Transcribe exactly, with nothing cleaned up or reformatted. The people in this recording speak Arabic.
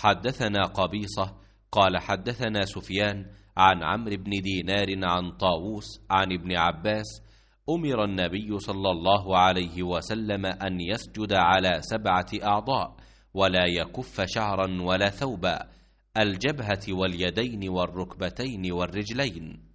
حدثنا قبيصة قال حدثنا سفيان عن عمرو بن دينار عن طاووس عن ابن عباس: أمر النبي صلى الله عليه وسلم أن يسجد على سبعة أعضاء ولا يكف شعرا ولا ثوبا: الجبهة واليدين والركبتين والرجلين.